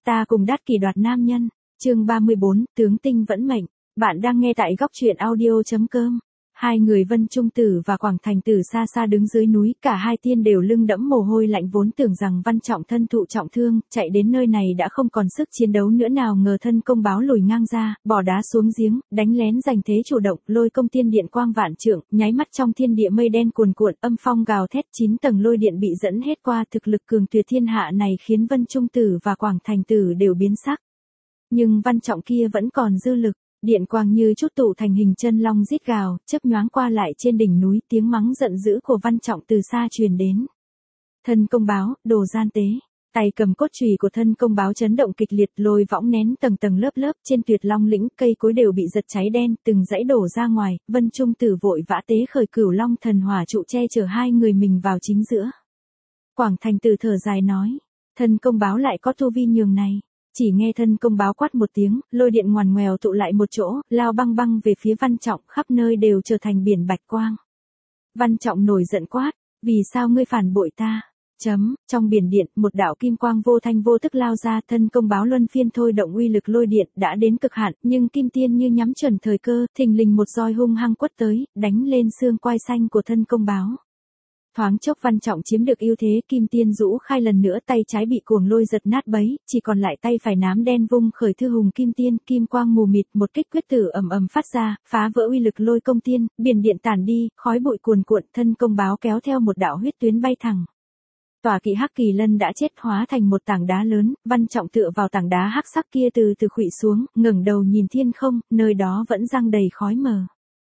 Ta cùng Đát Kỷ đoạt nam nhân. Chương 34, tướng tinh vẫn mệnh. Bạn đang nghe tại góc truyện audio.com. Hai người Vân Trung Tử và Quảng Thành Tử xa xa đứng dưới núi, cả hai tiên đều lưng đẫm mồ hôi lạnh, vốn tưởng rằng Văn Trọng thân thụ trọng thương, chạy đến nơi này đã không còn sức chiến đấu nữa, nào ngờ thân công báo lùi ngang ra, bỏ đá xuống giếng, đánh lén giành thế chủ động, lôi công tiên điện quang vạn trượng, nháy mắt trong thiên địa mây đen cuồn cuộn, âm phong gào thét, 9 tầng lôi điện bị dẫn hết qua, thực lực cường tuyệt thiên hạ này khiến Vân Trung Tử và Quảng Thành Tử đều biến sắc. Nhưng Văn Trọng kia vẫn còn dư lực. Điện quang như chút tụ thành hình chân long rít gào, chớp nhoáng qua lại trên đỉnh núi, tiếng mắng giận dữ của Văn Trọng từ xa truyền đến. Thân công báo, đồ gian tế. Tay cầm cốt chùy của thân công báo chấn động kịch liệt, lôi võng nén tầng tầng lớp lớp, trên Tuyệt Long lĩnh, cây cối đều bị giật cháy đen, từng dãy đổ ra ngoài, Vân Trung Tử vội vã tế khởi Cửu Long thần hỏa trụ che chở hai người mình vào chính giữa. Quảng Thành Tử thở dài nói, thân công báo lại có tu vi nhường này. Chỉ nghe thân công báo quát một tiếng, lôi điện ngoằn ngoèo tụ lại một chỗ, lao băng băng về phía Văn Trọng, khắp nơi đều trở thành biển bạch quang. Văn Trọng nổi giận quát, vì sao ngươi phản bội ta? Trong biển điện, một đạo kim quang vô thanh vô tức lao ra, thân công báo luân phiên thôi động uy lực lôi điện đã đến cực hạn, nhưng kim tiên như nhắm chuẩn thời cơ, thình lình một roi hung hăng quất tới, đánh lên xương quai xanh của thân công báo. Thoáng chốc Văn Trọng chiếm được ưu thế, kim tiên rũ khai lần nữa, tay trái bị cuồng lôi giật nát bấy, chỉ còn lại tay phải nám đen vung khởi thư hùng kim tiên, kim quang mù mịt, một kích quyết tử ầm ầm phát ra, phá vỡ uy lực lôi công tiên, biển điện tản đi, khói bụi cuồn cuộn, thân công báo kéo theo một đạo huyết tuyến bay thẳng. Tòa kỵ Hắc Kỳ Lân đã chết, hóa thành một tảng đá lớn, Văn Trọng tựa vào tảng đá hắc sắc kia từ từ khuỵu xuống, ngẩng đầu nhìn thiên không, nơi đó vẫn giăng đầy khói mờ.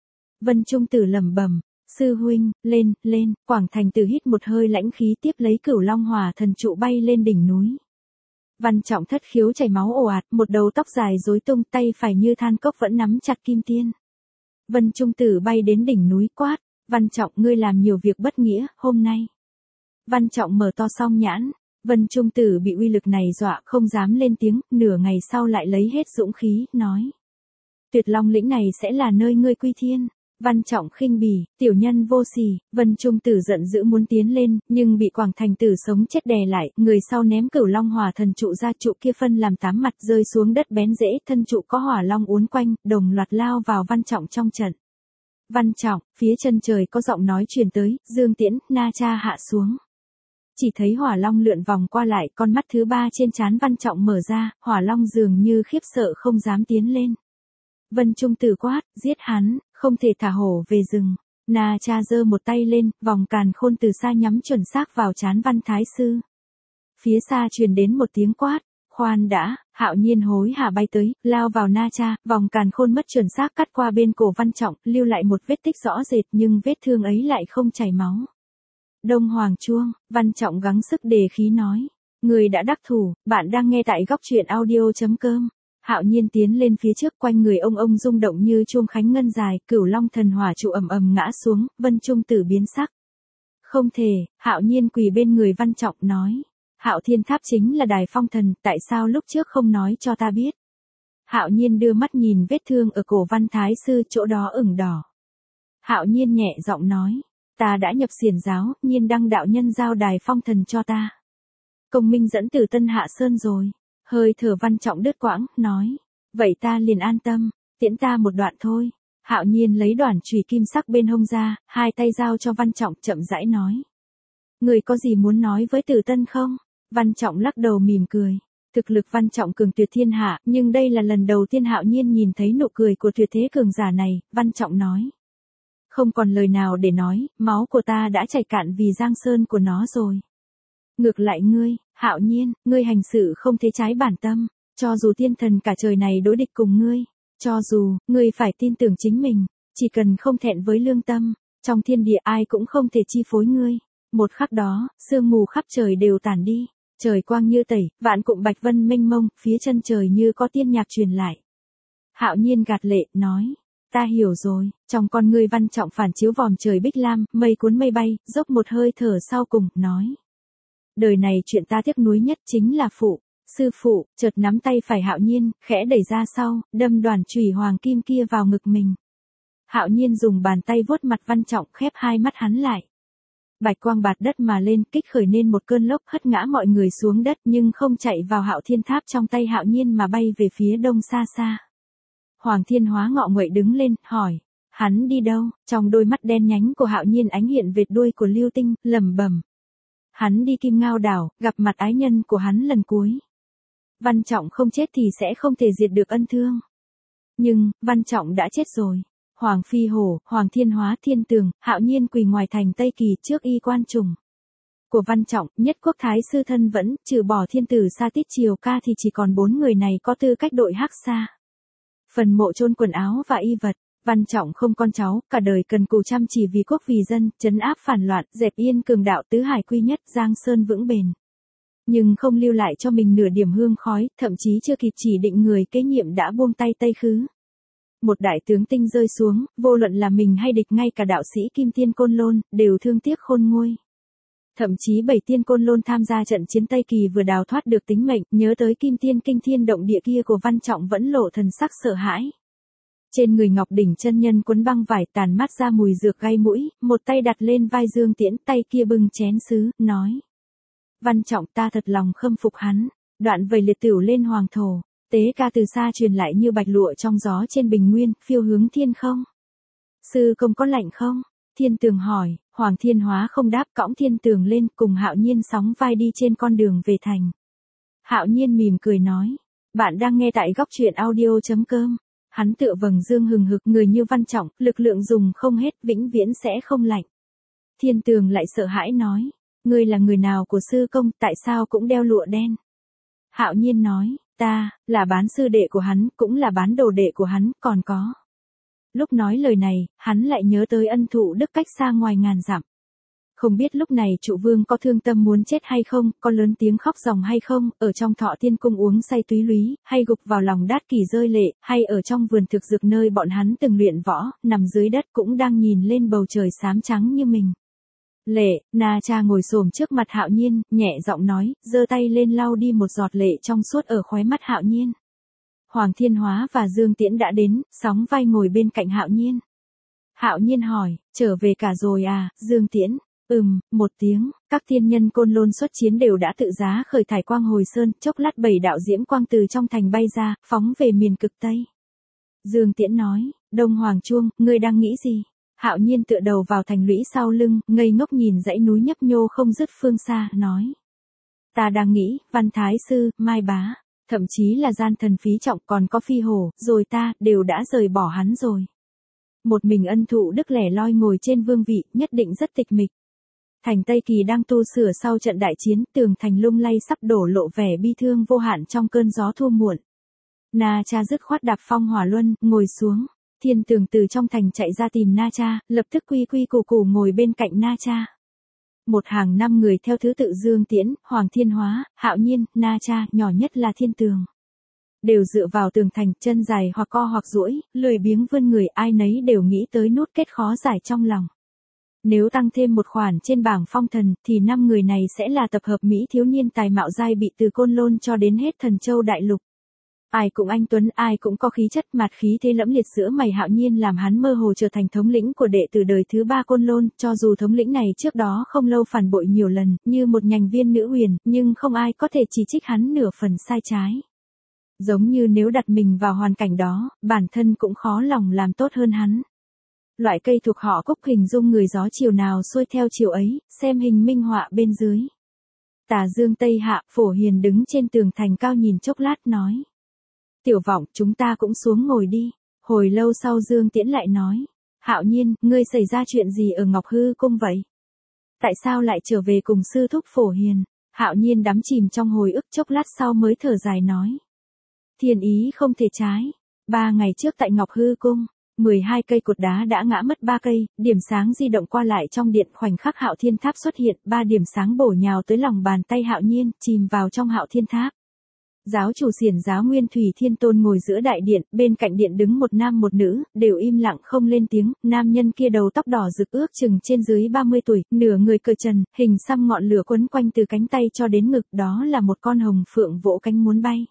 Vân Trung Tử lẩm bẩm, sư huynh, lên, Quảng Thành Tử hít một hơi lãnh khí, tiếp lấy Cửu Long hỏa thần trụ bay lên đỉnh núi. Văn Trọng thất khiếu chảy máu ồ ạt, một đầu tóc dài rối tung, tay phải như than cốc vẫn nắm chặt kim tiên. Vân Trung Tử bay đến đỉnh núi quát, Văn Trọng, ngươi làm nhiều việc bất nghĩa, hôm nay. Văn Trọng mở to song nhãn, Vân Trung Tử bị uy lực này dọa không dám lên tiếng, nửa ngày sau lại lấy hết dũng khí, nói. Tuyệt Long lĩnh này sẽ là nơi ngươi quy thiên. Văn Trọng khinh bỉ, tiểu nhân vô sỉ, Vân Trung Tử giận dữ muốn tiến lên, nhưng bị Quảng Thành Tử sống chết đè lại, người sau ném Cửu Long hỏa thần trụ ra, trụ kia phân làm 8 mặt rơi xuống đất bén rễ, thân trụ có hỏa long uốn quanh, đồng loạt lao vào Văn Trọng trong trận. Văn Trọng, phía chân trời có giọng nói truyền tới, Dương Tiễn, Na Cha hạ xuống. Chỉ thấy hỏa long lượn vòng qua lại, con mắt thứ ba trên trán Văn Trọng mở ra, hỏa long dường như khiếp sợ không dám tiến lên. Vân Trung Tử quát, giết hắn, không thể thả hổ về rừng. Na Cha giơ một tay lên, vòng càn khôn từ xa nhắm chuẩn xác vào trán Văn Thái Sư. Phía xa truyền đến một tiếng quát, khoan đã, Hạo Nhiên hối hả bay tới, lao vào Na Cha, vòng càn khôn mất chuẩn xác cắt qua bên cổ Văn Trọng, lưu lại một vết tích rõ rệt, nhưng vết thương ấy lại không chảy máu. Đông Hoàng chuông, Văn Trọng gắng sức đề khí nói, người đã đắc thủ, bạn đang nghe tại góc truyện audio.com. Hạo Nhiên tiến lên phía trước, quanh người ông rung động như chuông khánh ngân dài, Cửu Long thần hỏa trụ ầm ầm ngã xuống, Vân Trung Tử biến sắc. Không thể, Hạo Nhiên quỳ bên người Văn Trọng nói, Hạo Thiên Tháp chính là đài phong thần, tại sao lúc trước không nói cho ta biết? Hạo Nhiên đưa mắt nhìn vết thương ở cổ Văn Thái Sư, chỗ đó ửng đỏ. Hạo Nhiên nhẹ giọng nói, ta đã nhập xiển giáo, Nhiên đăng đạo nhân giao đài phong thần cho ta. Công minh dẫn từ Tân Hạ Sơn rồi. Hơi thở Văn Trọng đứt quãng, nói, vậy ta liền an tâm, tiễn ta một đoạn thôi. Hạo Nhiên lấy đoản chùy kim sắc bên hông ra, hai tay giao cho Văn Trọng, chậm rãi nói. Người có gì muốn nói với Từ Tân không? Văn Trọng lắc đầu mỉm cười. Thực lực Văn Trọng cường tuyệt thiên hạ, nhưng đây là lần đầu tiên Hạo Nhiên nhìn thấy nụ cười của tuyệt thế cường giả này, Văn Trọng nói. Không còn lời nào để nói, máu của ta đã chảy cạn vì giang sơn của nó rồi. Ngược lại ngươi, Hạo Nhiên, ngươi hành sự không thế trái bản tâm, cho dù thiên thần cả trời này đối địch cùng ngươi, cho dù, ngươi phải tin tưởng chính mình, chỉ cần không thẹn với lương tâm, trong thiên địa ai cũng không thể chi phối ngươi. Một khắc đó, sương mù khắp trời đều tản đi, trời quang như tẩy, vạn cụm bạch vân mênh mông, phía chân trời như có tiên nhạc truyền lại. Hạo Nhiên gạt lệ, nói, ta hiểu rồi, trong con ngươi Văn Trọng phản chiếu vòm trời bích lam, mây cuốn mây bay, dốc một hơi thở sau cùng, nói. Đời này chuyện ta tiếc nuối nhất chính là sư phụ, chợt nắm tay phải Hạo Nhiên, khẽ đẩy ra sau, đâm đoản chùy hoàng kim kia vào ngực mình. Hạo Nhiên dùng bàn tay vuốt mặt Văn Trọng, khép hai mắt hắn lại. Bạch quang bạt đất mà lên, kích khởi nên một cơn lốc hất ngã mọi người xuống đất, nhưng không chạy vào Hạo Thiên Tháp trong tay Hạo Nhiên mà bay về phía đông xa xa. Hoàng Thiên Hóa ngọ nguậy đứng lên, hỏi, hắn đi đâu? Trong đôi mắt đen nhánh của Hạo Nhiên ánh hiện vệt đuôi của lưu tinh, lẩm bẩm. Hắn đi Kim Ngao đảo, gặp mặt ái nhân của hắn lần cuối. Văn Trọng không chết thì sẽ không thể diệt được ân thương. Nhưng, Văn Trọng đã chết rồi. Hoàng Phi Hổ, Hoàng Thiên Hóa, Thiên Tường, Hạo Nhiên quỳ ngoài thành Tây Kỳ trước y quan trùng của Văn Trọng, Nhất Quốc Thái sư thân vẫn, trừ bỏ thiên tử Sa Tít Triều Ca thì chỉ còn 4 người này có tư cách đội hắc sa. Phần mộ chôn quần áo và y vật. Văn Trọng không con cháu, cả đời cần cù chăm chỉ vì quốc vì dân, trấn áp phản loạn, dẹp yên cường đạo tứ hải quy nhất, giang sơn vững bền. Nhưng không lưu lại cho mình nửa điểm hương khói, thậm chí chưa kịp chỉ định người kế nhiệm đã buông tay Tây khứ. Một đại tướng tinh rơi xuống, vô luận là mình hay địch, ngay cả đạo sĩ Kim Tiên Côn Lôn, đều thương tiếc khôn nguôi. Thậm chí 7 tiên Côn Lôn tham gia trận chiến Tây Kỳ vừa đào thoát được tính mệnh, nhớ tới Kim Tiên kinh thiên động địa kia của Văn Trọng vẫn lộ thần sắc sợ hãi. Trên người Ngọc Đỉnh chân nhân quấn băng vải, tàn mát ra mùi dược gai mũi, một tay đặt lên vai Dương Tiễn, tay kia bưng chén sứ, nói. Văn Trọng, ta thật lòng khâm phục hắn. Đoạn vầy liệt tửu lên hoàng thổ, tế ca từ xa truyền lại như bạch lụa trong gió trên bình nguyên, phiêu hướng thiên không. Sư công có lạnh không? Thiên Tường hỏi. Hoàng Thiên Hóa không đáp, cõng Thiên Tường lên, cùng Hạo Nhiên sóng vai đi trên con đường về thành. Hạo Nhiên mỉm cười nói. Bạn đang nghe tại góc truyện audio.com. Hắn tựa vầng dương hừng hực, người như Văn Trọng, lực lượng dùng không hết, vĩnh viễn sẽ không lạnh. Thiên Tường lại sợ hãi nói. Ngươi là người nào của sư công, tại sao cũng đeo lụa đen? Hạo Nhiên nói, ta, là bán sư đệ của hắn, cũng là bán đồ đệ của hắn, còn có. Lúc nói lời này, hắn lại nhớ tới ân thụ đức cách xa ngoài ngàn dặm. Không biết lúc này trụ vương có thương tâm muốn chết hay không, có lớn tiếng khóc ròng hay không, ở trong Thọ Thiên cung uống say túy lúy, hay gục vào lòng Đát Kỷ rơi lệ, hay ở trong vườn thực dược nơi bọn hắn từng luyện võ, nằm dưới đất cũng đang nhìn lên bầu trời xám trắng như mình. Lệ, Na Cha ngồi xổm trước mặt Hạo Nhiên, nhẹ giọng nói, giơ tay lên lau đi một giọt lệ trong suốt ở khóe mắt Hạo Nhiên. Hoàng Thiên Hóa và Dương Tiễn đã đến, sóng vai ngồi bên cạnh Hạo Nhiên. Hạo Nhiên hỏi, trở về cả rồi à, Dương Tiễn? Một tiếng, các tiên nhân Côn Lôn xuất chiến đều đã tự giá khởi thải quang hồi sơn, chốc lát 7 đạo diễm quang từ trong thành bay ra, phóng về miền cực Tây. Dương Tiễn nói, Đông Hoàng Chuông, ngươi đang nghĩ gì? Hạo Nhiên tựa đầu vào thành lũy sau lưng, ngây ngốc nhìn dãy núi nhấp nhô không dứt phương xa, nói. Ta đang nghĩ, Văn Thái Sư, Mai Bá, thậm chí là Gian Thần Phí Trọng còn có Phi Hổ, rồi ta, đều đã rời bỏ hắn rồi. Một mình ân thụ đức lẻ loi ngồi trên vương vị, nhất định rất tịch mịch. Thành Tây Kỳ đang tu sửa sau trận đại chiến, tường thành lung lay sắp đổ lộ vẻ bi thương vô hạn trong cơn gió thu muộn. Na Cha dứt khoát đạp phong hỏa luân, ngồi xuống. Thiên Tường từ trong thành chạy ra tìm Na Cha, lập tức quy quy củ củ ngồi bên cạnh Na Cha. Một hàng 5 người theo thứ tự Dương Tiễn, Hoàng Thiên Hóa, Hạo Nhiên, Na Cha, nhỏ nhất là Thiên Tường. Đều dựa vào tường thành, chân dài hoặc co hoặc duỗi, lười biếng vươn người, ai nấy đều nghĩ tới nút kết khó giải trong lòng. Nếu tăng thêm một khoản trên bảng phong thần, thì 5 người này sẽ là tập hợp Mỹ thiếu niên tài mạo giai bị từ Côn Lôn cho đến hết Thần Châu Đại Lục. Ai cũng anh tuấn, ai cũng có khí chất, mạt khí thế lẫm liệt giữa mày Hạo Nhiên làm hắn mơ hồ trở thành thống lĩnh của đệ tử đời thứ 3 Côn Lôn, cho dù thống lĩnh này trước đó không lâu phản bội nhiều lần, như một nhành viên nữ huyền, nhưng không ai có thể chỉ trích hắn nửa phần sai trái. Giống như nếu đặt mình vào hoàn cảnh đó, bản thân cũng khó lòng làm tốt hơn hắn. Loại cây thuộc họ Cúc hình dung người gió chiều nào xuôi theo chiều ấy, xem hình minh họa bên dưới. Tà Dương Tây Hạ, Phổ Hiền đứng trên tường thành cao nhìn chốc lát nói. Tiểu Vọng, chúng ta cũng xuống ngồi đi. Hồi lâu sau Dương Tiễn lại nói. Hạo Nhiên, ngươi xảy ra chuyện gì ở Ngọc Hư Cung vậy? Tại sao lại trở về cùng sư thúc Phổ Hiền? Hạo Nhiên đắm chìm trong hồi ức, chốc lát sau mới thở dài nói. Thiên ý không thể trái. 3 ngày trước tại Ngọc Hư Cung, 12 cây cột đá đã ngã mất 3 cây, điểm sáng di động qua lại trong điện, khoảnh khắc Hạo Thiên Tháp xuất hiện, 3 điểm sáng bổ nhào tới lòng bàn tay Hạo Nhiên, chìm vào trong Hạo Thiên Tháp. Giáo chủ Xiển Giáo Nguyên Thủy Thiên Tôn ngồi giữa đại điện, bên cạnh điện đứng một nam một nữ, đều im lặng không lên tiếng, nam nhân kia đầu tóc đỏ rực ước chừng trên dưới 30 tuổi, nửa người cởi trần, hình xăm ngọn lửa quấn quanh từ cánh tay cho đến ngực, đó là một con hồng phượng vỗ cánh muốn bay.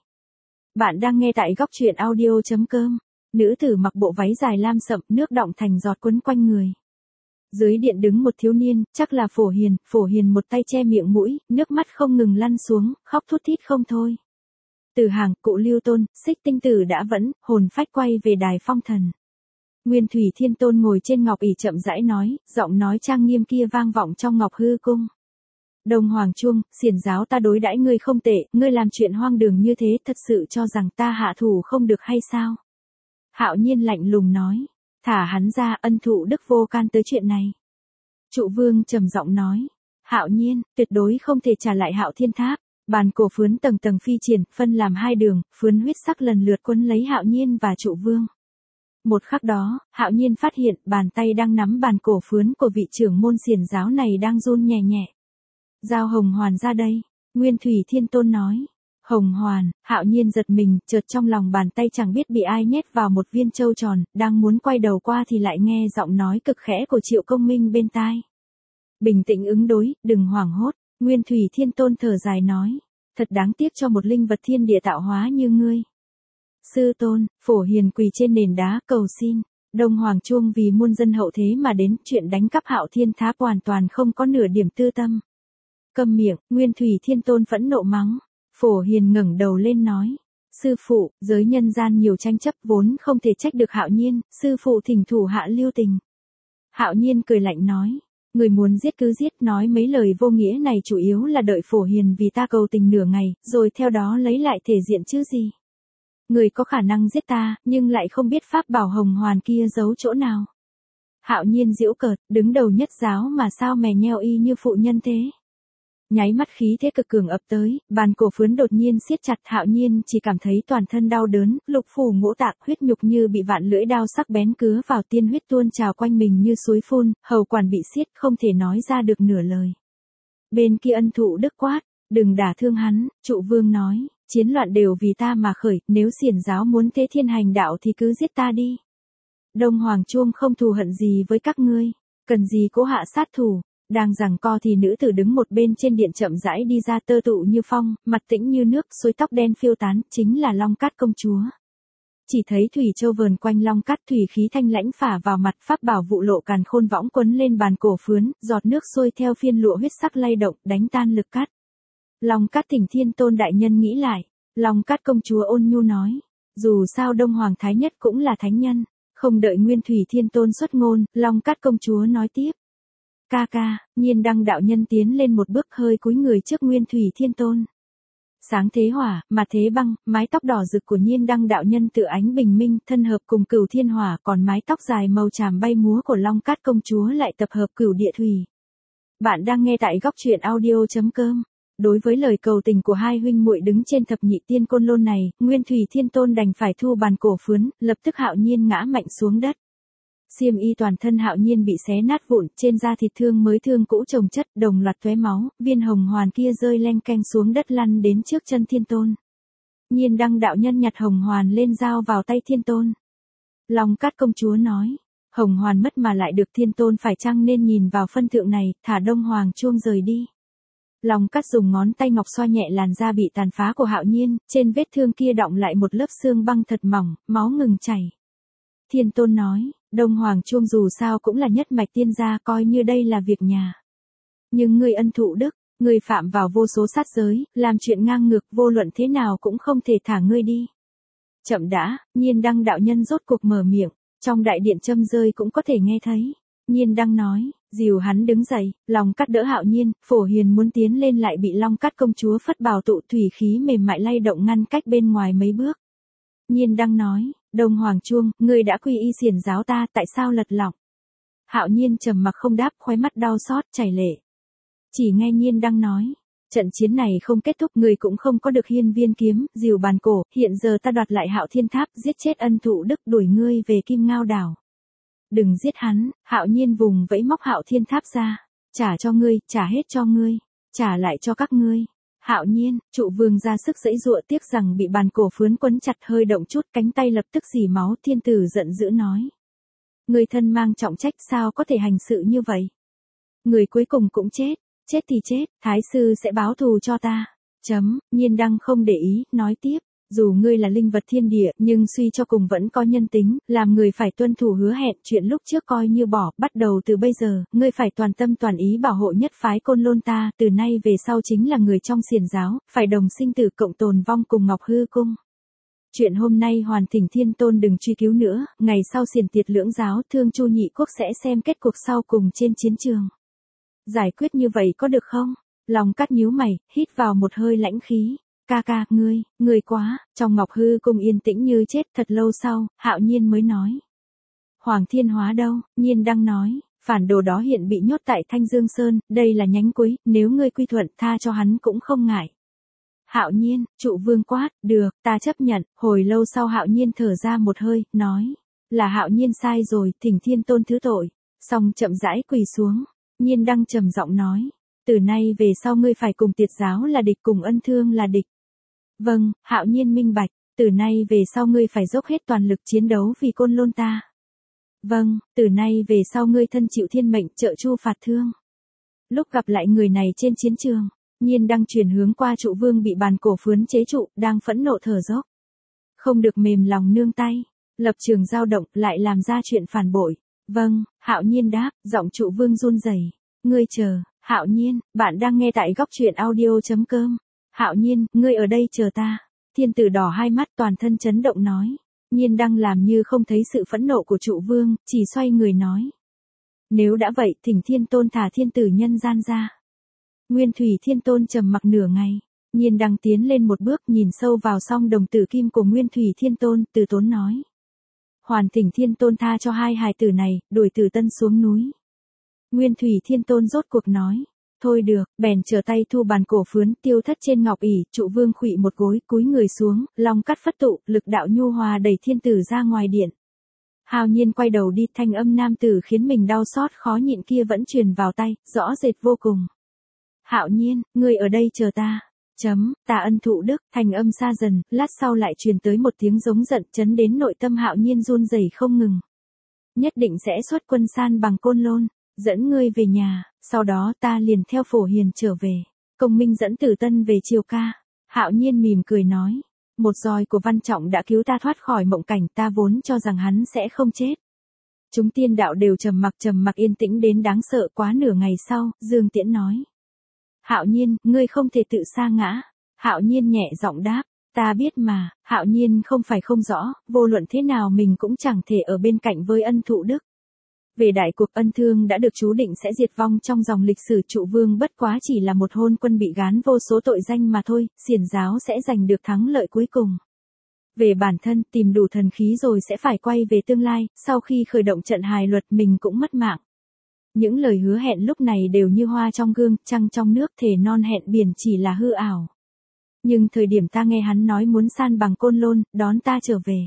Bạn đang nghe tại góc truyện audio.com. Nữ tử mặc bộ váy dài lam sậm, nước đọng thành giọt quấn quanh người. Dưới điện đứng một thiếu niên, chắc là Phổ Hiền một tay che miệng mũi, nước mắt không ngừng lăn xuống, khóc thút thít không thôi. Từ hàng, cụ Lưu Tôn, Xích Tinh Tử đã vẫn, hồn phách quay về đài phong thần. Nguyên Thủy Thiên Tôn ngồi trên ngọc ỷ chậm rãi nói, giọng nói trang nghiêm kia vang vọng trong ngọc hư cung. Đông Hoàng Chuông, xiển giáo ta đối đãi ngươi không tệ, ngươi làm chuyện hoang đường như thế thật sự cho rằng ta hạ thủ không được hay sao? Hạo Nhiên lạnh lùng nói, thả hắn ra, ân thụ đức vô can tới chuyện này. Trụ Vương trầm giọng nói, Hạo Nhiên, tuyệt đối không thể trả lại Hạo Thiên Tháp. Bàn cổ phướn tầng tầng phi triển, phân làm hai đường, phướn huyết sắc lần lượt quấn lấy Hạo Nhiên và Trụ Vương. Một khắc đó, Hạo Nhiên phát hiện bàn tay đang nắm bàn cổ phướn của vị trưởng môn xiển giáo này đang run nhẹ nhẹ. Giao Hồng Hoàn ra đây, Nguyên Thủy Thiên Tôn nói. Hồng Hoàn, Hạo Nhiên giật mình, chợt trong lòng bàn tay chẳng biết bị ai nhét vào một viên châu tròn, đang muốn quay đầu qua thì lại nghe giọng nói cực khẽ của Triệu Công Minh bên tai. Bình tĩnh ứng đối, đừng hoảng hốt, Nguyên Thủy Thiên Tôn thở dài nói. Thật đáng tiếc cho một linh vật thiên địa tạo hóa như ngươi. Sư tôn, Phổ Hiền quỳ trên nền đá cầu xin. Đông Hoàng Chuông vì muôn dân hậu thế mà đến, chuyện đánh cắp Hạo Thiên Tháp hoàn toàn không có nửa điểm tư tâm. Câm miệng, Nguyên Thủy Thiên Tôn phẫn nộ mắng. Phổ Hiền ngẩng đầu lên nói. Sư phụ, giới nhân gian nhiều tranh chấp vốn không thể trách được Hạo Nhiên, sư phụ thỉnh thủ hạ lưu tình. Hạo Nhiên cười lạnh nói. Người muốn giết cứ giết, nói mấy lời vô nghĩa này chủ yếu là đợi Phổ Hiền vì ta cầu tình nửa ngày, rồi theo đó lấy lại thể diện chứ gì. Người có khả năng giết ta, nhưng lại không biết pháp bảo Hồng Hoàn kia giấu chỗ nào. Hạo Nhiên giễu cợt, đứng đầu nhất giáo mà sao mè nheo y như phụ nhân thế. Nháy mắt khí thế cực cường ập tới, bàn cổ phướn đột nhiên siết chặt, Hạo Nhiên chỉ cảm thấy toàn thân đau đớn, lục phủ ngũ tạng, huyết nhục như bị vạn lưỡi đao sắc bén cứa vào, tiên huyết tuôn trào quanh mình như suối phun, hầu quản bị siết không thể nói ra được nửa lời. Bên kia ân thụ đức quát, đừng đả thương hắn, Trụ Vương nói, chiến loạn đều vì ta mà khởi, nếu xiển giáo muốn thế thiên hành đạo thì cứ giết ta đi. Đông Hoàng Chuông không thù hận gì với các ngươi, cần gì cố hạ sát thủ. Đang giằng co thì nữ tử đứng một bên trên điện chậm rãi đi ra, tơ tụ như phong, mặt tĩnh như nước, xuôi tóc đen phiêu tán, chính là Long Cát công chúa. Chỉ thấy thủy châu vờn quanh Long Cát, thủy khí thanh lãnh phả vào mặt, pháp bảo vụ lộ càn khôn võng quấn lên bàn cổ phướn, giọt nước xuôi theo phiên lụa huyết sắc lay động, đánh tan lực cát. Long Cát thỉnh Thiên Tôn đại nhân nghĩ lại, Long Cát công chúa ôn nhu nói, dù sao Đông Hoàng Thái Nhất cũng là thánh nhân, không đợi Nguyên Thủy Thiên Tôn xuất ngôn, Long Cát công chúa nói tiếp. Ca ca, Nhiên Đăng đạo nhân tiến lên một bước, hơi cúi người trước Nguyên Thủy Thiên Tôn. Sáng thế hỏa, mà thế băng, mái tóc đỏ rực của Nhiên Đăng đạo nhân tự ánh bình minh, thân hợp cùng Cửu Thiên Hỏa, còn mái tóc dài màu tràm bay múa của Long Cát công chúa lại tập hợp Cửu Địa Thủy. Bạn đang nghe tại góc truyện audio.com. Đối với lời cầu tình của hai huynh muội đứng trên thập nhị tiên côn lôn này, Nguyên Thủy Thiên Tôn đành phải thu bàn cổ phướn, lập tức Hạo Nhiên ngã mạnh xuống đất. Xiêm y toàn thân Hạo Nhiên bị xé nát vụn, trên da thịt thương mới thương cũ chồng chất, đồng loạt tóe máu, viên hồng hoàn kia rơi leng keng xuống đất lăn đến trước chân Thiên Tôn. Nhiên Đăng đạo nhân nhặt hồng hoàn lên giao vào tay Thiên Tôn. Long Cát công chúa nói, hồng hoàn mất mà lại được Thiên Tôn phải chăng nên nhìn vào phân thượng này, thả Đông Hoàng Chuông rời đi. Long Cát dùng ngón tay ngọc xoa nhẹ làn da bị tàn phá của Hạo Nhiên, trên vết thương kia đọng lại một lớp xương băng thật mỏng, máu ngừng chảy. Thiên Tôn nói, Đông Hoàng Chuông dù sao cũng là nhất mạch tiên gia, coi như đây là việc nhà. Nhưng ngươi ân thụ đức, ngươi phạm vào vô số sát giới, làm chuyện ngang ngược, vô luận thế nào cũng không thể thả ngươi đi. Chậm đã, Nhiên Đăng đạo nhân rốt cuộc mở miệng, trong đại điện châm rơi cũng có thể nghe thấy. Nhiên Đăng nói, dìu hắn đứng dậy, Long Cát đỡ Hạo Nhiên, Phổ Hiền muốn tiến lên lại bị Long Cát công chúa phất bảo tụ, thủy khí mềm mại lay động ngăn cách bên ngoài mấy bước. Nhiên Đăng nói, Đông Hoàng Chuông, ngươi đã quy y xiển giáo ta, tại sao lật lọng? Hạo Nhiên trầm mặc không đáp, khóe mắt đau xót chảy lệ. Chỉ nghe Nhiên Đăng nói, trận chiến này không kết thúc, ngươi cũng không có được hiên viên kiếm, dìu bàn cổ, hiện giờ ta đoạt lại Hạo Thiên Tháp, giết chết ân thụ đức, đuổi ngươi về Kim Ngao đảo. Đừng giết hắn, Hạo Nhiên vùng vẫy móc Hạo Thiên Tháp ra, trả cho ngươi, trả hết cho ngươi, trả lại cho các ngươi. Hạo Nhiên, Trụ Vương ra sức giãy giụa, tiếc rằng bị bàn cổ phướn quấn chặt, hơi động chút cánh tay lập tức rỉ máu. Thiên tử giận dữ nói, người thân mang trọng trách sao có thể hành sự như vậy? Người cuối cùng cũng chết, chết thì chết, Thái sư sẽ báo thù cho ta. Nhiên Đăng không để ý, nói tiếp, Dù ngươi là linh vật thiên địa, nhưng suy cho cùng vẫn có nhân tính, làm người phải tuân thủ hứa hẹn, chuyện lúc trước coi như bỏ, bắt đầu từ bây giờ, ngươi phải toàn tâm toàn ý bảo hộ nhất phái Côn Lôn ta, từ nay về sau chính là người trong xiển giáo, phải đồng sinh tử cộng tồn vong cùng Ngọc Hư Cung. Chuyện hôm nay hoàn thỉnh Thiên Tôn đừng truy cứu nữa, ngày sau xiển tiệt lưỡng giáo, Thương Chu nhị quốc sẽ xem kết cuộc sau cùng trên chiến trường. Giải quyết như vậy có được không? Lòng Cát nhíu mày, hít vào một hơi lãnh khí. Ca ca, ngươi quá, trong Ngọc Hư Cung yên tĩnh như chết. Thật lâu sau, Hạo Nhiên mới nói. Hoàng Thiên Hóa đâu? Nhiên đang nói, phản đồ đó hiện bị nhốt tại Thanh Dương Sơn, đây là nhánh cuối, nếu ngươi quy thuận tha cho hắn cũng không ngại. Hạo Nhiên, Trụ Vương quát, được, ta chấp nhận. Hồi lâu sau Hạo Nhiên thở ra một hơi, nói, là Hạo Nhiên sai rồi, thỉnh Thiên Tôn thứ tội. Xong chậm rãi quỳ xuống, Nhiên đang trầm giọng nói, từ nay về sau ngươi phải cùng Tiệt giáo là địch, cùng Ân Thương là địch. Vâng, Hạo Nhiên minh bạch, từ nay về sau ngươi phải dốc hết toàn lực chiến đấu vì Côn Lôn ta. Vâng, từ nay về sau ngươi thân chịu thiên mệnh trợ Chu phạt Thương. Lúc gặp lại người này trên chiến trường, Nhiên đang chuyển hướng qua Trụ Vương bị bàn cổ phướn chế trụ, đang phẫn nộ thở dốc. Không được mềm lòng nương tay, lập trường dao động, lại làm ra chuyện phản bội. Vâng, Hạo Nhiên đáp, giọng Trụ Vương run rẩy. Ngươi chờ, Hạo Nhiên, bạn đang nghe tại góc truyện audio.com. Hạo Nhiên, ngươi ở đây chờ ta. Thiên tử đỏ hai mắt toàn thân chấn động nói. Nhiên đang làm như không thấy sự phẫn nộ của Trụ Vương, chỉ xoay người nói. Nếu đã vậy, thỉnh Thiên Tôn thả thiên tử nhân gian ra. Nguyên Thủy Thiên Tôn trầm mặc nửa ngày. Nhiên đang tiến lên một bước, nhìn sâu vào song đồng tử kim của Nguyên Thủy Thiên Tôn, từ tốn nói. Hoàn thỉnh Thiên Tôn tha cho hai hài tử này, đuổi Tử Tân xuống núi. Nguyên Thủy Thiên Tôn rốt cuộc nói. Thôi được, bèn trở tay thu bàn cổ phướn, tiêu thất trên ngọc ỷ. Trụ Vương khuỵu một gối, cúi người xuống, long cắt phất tụ, lực đạo nhu hòa đẩy thiên tử ra ngoài điện. Hạo Nhiên quay đầu đi, thanh âm nam tử khiến mình đau xót khó nhịn kia vẫn truyền vào tai, rõ rệt vô cùng. Hạo Nhiên, ngươi ở đây chờ ta. Ta ân thụ đức. Thanh âm xa dần, lát sau lại truyền tới một tiếng giống giận, chấn đến nội tâm Hạo Nhiên run rẩy không ngừng. Nhất định sẽ xuất quân san bằng Côn Lôn, dẫn ngươi về nhà, sau đó ta liền theo Phổ Hiền trở về, công minh dẫn Tử Tân về triều ca. Hạo Nhiên mỉm cười nói, một roi của Văn Trọng đã cứu ta thoát khỏi mộng cảnh, ta vốn cho rằng hắn sẽ không chết. Chúng tiên đạo đều trầm mặc yên tĩnh đến đáng sợ. Quá nửa ngày sau, Dương Tiễn nói. Hạo Nhiên, ngươi không thể tự sa ngã. Hạo Nhiên nhẹ giọng đáp, ta biết mà. Hạo Nhiên không phải không rõ, vô luận thế nào mình cũng chẳng thể ở bên cạnh với ân thụ đức. Về đại cuộc, Ân Thương đã được chú định sẽ diệt vong trong dòng lịch sử. Trụ Vương bất quá chỉ là một hôn quân bị gán vô số tội danh mà thôi, xiển giáo sẽ giành được thắng lợi cuối cùng. Về bản thân, tìm đủ thần khí rồi sẽ phải quay về tương lai, sau khi khởi động trận hài luật mình cũng mất mạng. Những lời hứa hẹn lúc này đều như hoa trong gương, trăng trong nước, thề non hẹn biển chỉ là hư ảo. Nhưng thời điểm ta nghe hắn nói muốn san bằng Côn Lôn, đón ta trở về.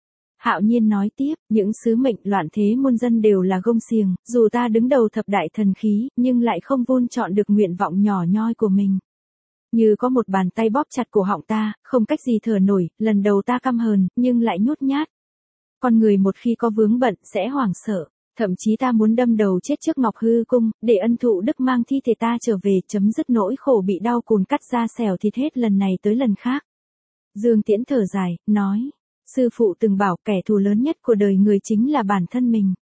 Hạo Nhiên nói tiếp, những sứ mệnh loạn thế muôn dân đều là gông xiềng, dù ta đứng đầu thập đại thần khí, nhưng lại không vun trọn được nguyện vọng nhỏ nhoi của mình. Như có một bàn tay bóp chặt cổ họng ta, không cách gì thở nổi. Lần đầu ta căm hờn, nhưng lại nhút nhát. Con người một khi có vướng bận sẽ hoảng sợ. Thậm chí ta muốn đâm đầu chết trước Ngọc Hư Cung, để ân thụ đức mang thi thể ta trở về, chấm dứt nỗi khổ bị đau cùn cắt da xẻo thịt hết lần này tới lần khác. Dương Tiễn thở dài, nói. Sư phụ từng bảo kẻ thù lớn nhất của đời người chính là bản thân mình.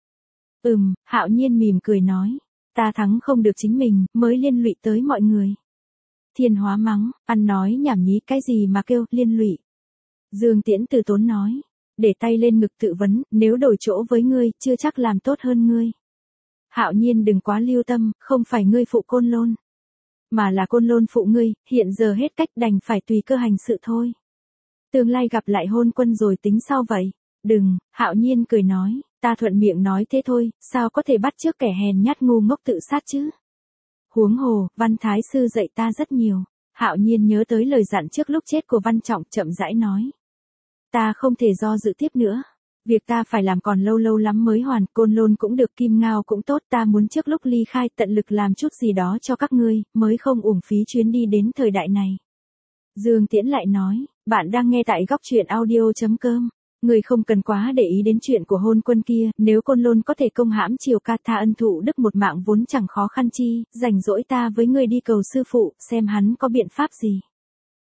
Hạo Nhiên mỉm cười nói. Ta thắng không được chính mình, mới liên lụy tới mọi người. Thiên Hóa mắng, ăn nói nhảm nhí cái gì mà kêu liên lụy. Dương Tiễn từ tốn nói. Để tay lên ngực tự vấn, nếu đổi chỗ với ngươi, chưa chắc làm tốt hơn ngươi. Hạo Nhiên đừng quá lưu tâm, không phải ngươi phụ Côn Lôn, mà là Côn Lôn phụ ngươi, hiện giờ hết cách đành phải tùy cơ hành sự thôi. Tương lai gặp lại hôn quân rồi tính sao vậy? Đừng, Hạo Nhiên cười nói, ta thuận miệng nói thế thôi, sao có thể bắt chước kẻ hèn nhát ngu ngốc tự sát chứ? Huống hồ, Văn Thái Sư dạy ta rất nhiều. Hạo Nhiên nhớ tới lời dặn trước lúc chết của Văn Trọng, chậm rãi nói. Ta không thể do dự tiếp nữa. Việc ta phải làm còn lâu lắm mới hoàn, Côn Lôn cũng được, Kim Ngao cũng tốt, ta muốn trước lúc ly khai tận lực làm chút gì đó cho các ngươi, mới không uổng phí chuyến đi đến thời đại này. Dương Tiễn lại nói, bạn đang nghe tại góc truyện audio.com. Người không cần quá để ý đến chuyện của hôn quân kia, nếu Côn Lôn có thể công hãm triều ca, tha ân thụ đức một mạng vốn chẳng khó khăn chi, rảnh rỗi ta với người đi cầu sư phụ, xem hắn có biện pháp gì.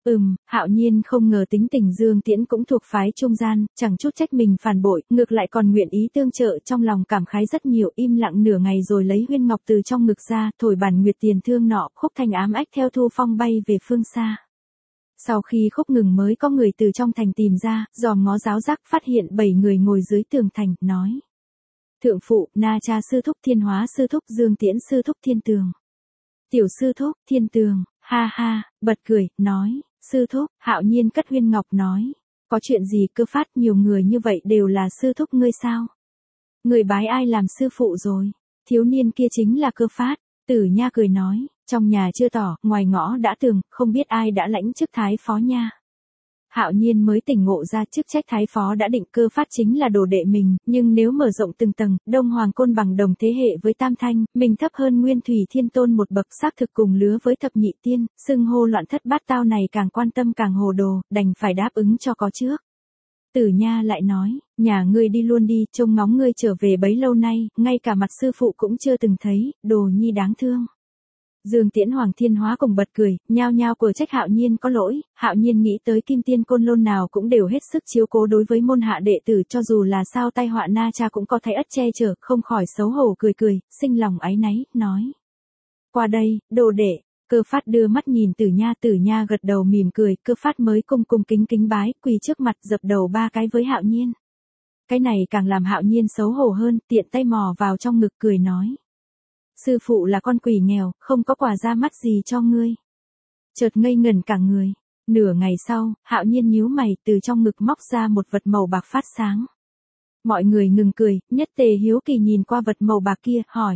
Hạo Nhiên không ngờ tính tình Dương Tiễn cũng thuộc phái trung gian, chẳng chút trách mình phản bội, ngược lại còn nguyện ý tương trợ, trong lòng cảm khái rất nhiều, im lặng nửa ngày rồi lấy huyên ngọc từ trong ngực ra, thổi bản nguyệt tiền thương nọ, khúc thành ám ách theo thu phong bay về phương xa. Sau khi khúc ngừng mới có người từ trong thành tìm ra, dòm ngó giáo giác phát hiện 7 người ngồi dưới tường thành, nói. Thượng phụ, Na Cha sư thúc, Thiên Hóa sư thúc, Dương Tiễn sư thúc, Thiên Tường. Tiểu sư thúc, Thiên Tường, ha ha, bật cười, nói. Sư thúc, Hạo Nhiên cất huyên ngọc nói. Có chuyện gì Cơ Phát, nhiều người như vậy đều là sư thúc ngươi sao? Người bái ai làm sư phụ rồi? Thiếu niên kia chính là Cơ Phát. Tử Nha cười nói, trong nhà chưa tỏ, ngoài ngõ đã tường, không biết ai đã lãnh chức thái phó nha. Hạo Nhiên mới tỉnh ngộ ra chức trách thái phó đã định, Cơ Phát chính là đồ đệ mình, nhưng nếu mở rộng từng tầng, Đông Hoàng Côn bằng đồng thế hệ với Tam Thanh, mình thấp hơn Nguyên Thủy Thiên Tôn một bậc, xác thực cùng lứa với thập nhị tiên, xưng hô loạn thất bát tao này càng quan tâm càng hồ đồ, đành phải đáp ứng cho có trước. Tử Nha lại nói, nhà ngươi đi luôn đi, trông ngóng ngươi trở về bấy lâu nay, ngay cả mặt sư phụ cũng chưa từng thấy, đồ nhi đáng thương. Dương Tiễn Hoàng Thiên Hóa cùng bật cười, nhao nhao của trách Hạo Nhiên có lỗi. Hạo Nhiên nghĩ tới Kim Tiên Côn Lôn nào cũng đều hết sức chiếu cố đối với môn hạ đệ tử, cho dù là sao tai họa Na Cha cũng có thấy ất che chở, không khỏi xấu hổ cười cười, sinh lòng áy náy, nói. Qua đây, đồ đệ. Cơ Phát đưa mắt nhìn Tử Nha gật đầu mỉm cười, Cơ Phát mới cung cung kính kính bái, quỳ trước mặt dập đầu 3 cái với Hạo Nhiên. Cái này càng làm Hạo Nhiên xấu hổ hơn, tiện tay mò vào trong ngực cười nói. Sư phụ là con quỷ nghèo, không có quà ra mắt gì cho ngươi. Chợt ngây ngẩn cả người. Nửa ngày sau, Hạo Nhiên nhíu mày, từ trong ngực móc ra một vật màu bạc phát sáng. Mọi người ngừng cười, nhất tề hiếu kỳ nhìn qua vật màu bạc kia, hỏi.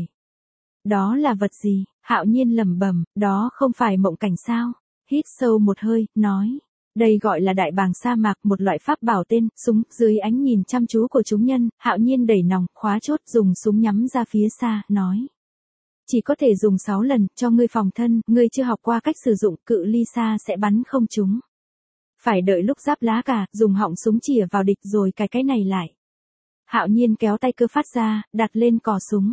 Đó là vật gì? Hạo Nhiên lẩm bẩm, đó không phải mộng cảnh sao? Hít sâu một hơi, nói. Đây gọi là đại bàng sa mạc, một loại pháp bảo tên, súng, dưới ánh nhìn chăm chú của chúng nhân, Hạo Nhiên đẩy nòng, khóa chốt, dùng súng nhắm ra phía xa, nói. Chỉ có thể dùng 6 lần, cho ngươi phòng thân, ngươi chưa học qua cách sử dụng, cự ly xa sẽ bắn không trúng. Phải đợi lúc giáp lá cả, dùng họng súng chĩa vào địch rồi cài cái này lại. Hạo Nhiên kéo tay Cơ Phát ra, đặt lên cò súng.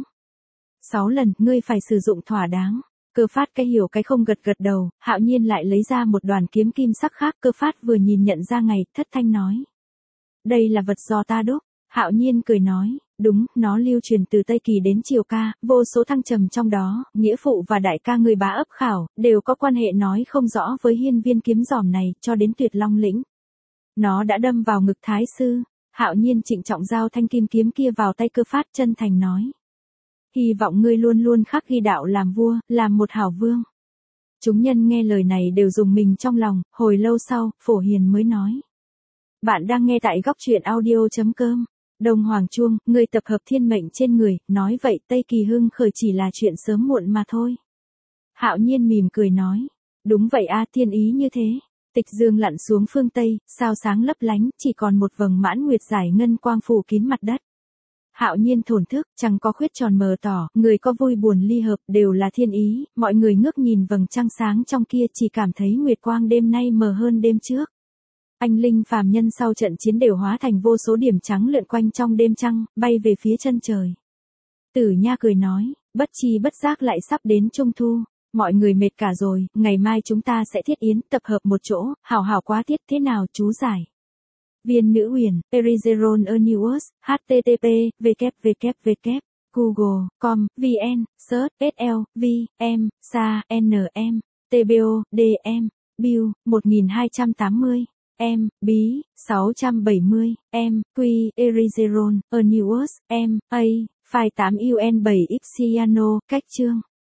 6 lần, ngươi phải sử dụng thỏa đáng. Cơ Phát cái hiểu cái không gật gật đầu, Hạo Nhiên lại lấy ra một đoàn kiếm kim sắc khác, Cơ Phát vừa nhìn nhận ra ngày, thất thanh nói. Đây là vật do ta đúc. Hạo Nhiên cười nói, đúng, nó lưu truyền từ Tây Kỳ đến Triều Ca, vô số thăng trầm trong đó, nghĩa phụ và đại ca người Bá Ấp Khảo, đều có quan hệ nói không rõ với hiên viên kiếm giòm này, cho đến Tuyệt Long Lĩnh. Nó đã đâm vào ngực Thái sư. Hạo Nhiên trịnh trọng giao thanh kim kiếm kia vào tay Cơ Phát, chân thành nói. Hy vọng ngươi luôn luôn khắc ghi đạo làm vua, làm một hảo vương. Chúng nhân nghe lời này đều rùng mình trong lòng, hồi lâu sau, Phổ Hiền mới nói. Bạn đang nghe tại góc truyện audio.com. Đông Hoàng Chuông, người tập hợp thiên mệnh trên người, nói vậy Tây Kỳ hưng khởi chỉ là chuyện sớm muộn mà thôi. Hạo Nhiên mỉm cười nói. Đúng vậy a, thiên ý như thế. Tịch dương lặn xuống phương Tây, sao sáng lấp lánh, chỉ còn một vầng mãn nguyệt giải ngân quang phủ kín mặt đất. Hạo Nhiên thổn thức, chẳng có khuyết tròn mờ tỏ, người có vui buồn ly hợp, đều là thiên ý, mọi người ngước nhìn vầng trăng sáng trong kia chỉ cảm thấy nguyệt quang đêm nay mờ hơn đêm trước. Anh linh phàm nhân sau trận chiến đều hóa thành vô số điểm trắng lượn quanh trong đêm trăng, bay về phía chân trời. Tử Nha cười nói, bất chi bất giác lại sắp đến trung thu, mọi người mệt cả rồi, ngày mai chúng ta sẽ thiết yến, tập hợp một chỗ, hảo hảo quá tiết, thế nào chú giải? Viên nữ huyền, Perizeron News, http, www, google.com, vn, search, sl, v, m, sa, nm, tbo, dm, bill, 1280. M, bí, 670, M, Q, Erizeron, News, M, A, File 8 UN 7 Ipsiano, cách chương.